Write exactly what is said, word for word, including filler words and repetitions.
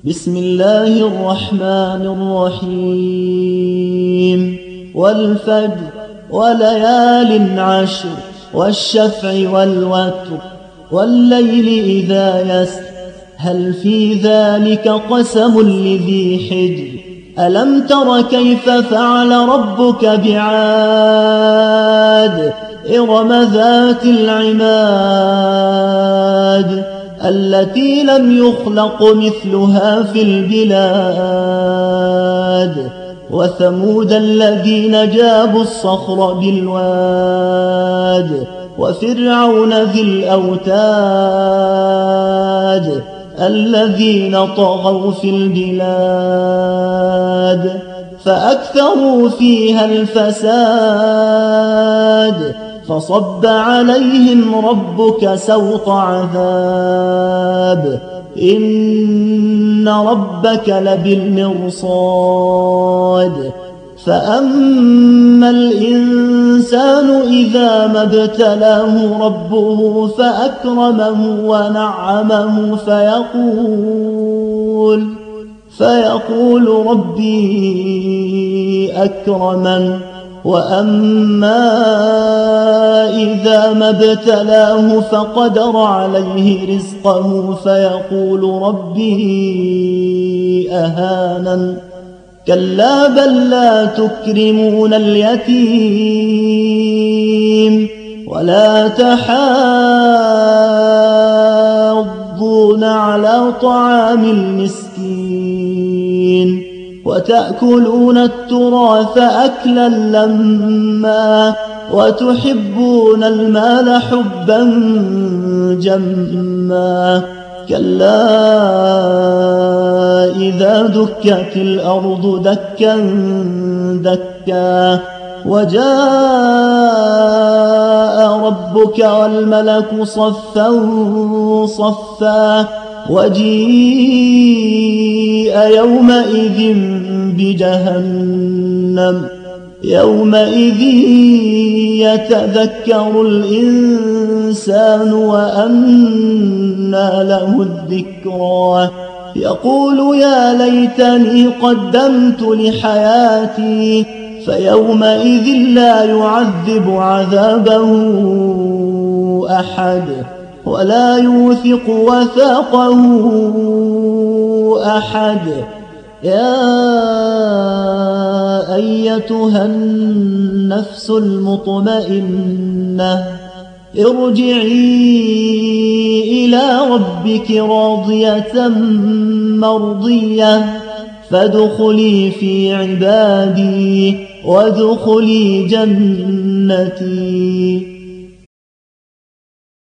بسم الله الرحمن الرحيم والفجر وليال عشر والشفع والوتر والليل إذا يسر هل في ذلك قسم لذي حجر ألم تر كيف فعل ربك بعاد إرم ذات العماد التي لم يخلق مثلها في البلاد وثمود الذين جابوا الصخر بالواد وفرعون ذي الأوتاد الذين طغوا في البلاد فأكثروا فيها الفساد فصب عليهم ربك سوط عذاب إن ربك لبالمرصاد فأما الإنسان إذا ما ابتلاه ربه فأكرمه ونعمه فيقول فيقول ربي أكرمن وأما إذا ما ابتلاه فقدر عليه رزقه فيقول ربي أهانن كلا بل لا تكرمون اليتيم ولا تحاضون على طعام المسكين وتأكلون التراث أكلا لما وتحبون المال حبا جما كلا إذا دكت الأرض دكا دكا وجاء ربك والملك صفا صفا وجيء يومئذ بجهنم يومئذ يتذكر الإنسان وأنى له الذكرى يقول يا ليتني قدمت لحياتي فيومئذ لا يعذب عذابه أحد ولا يوثق وثاقه أحد يا أيتها النفس المطمئنة ارجعي إلى ربك راضية مرضية فادخلي في عبادي وادخلي جنتي.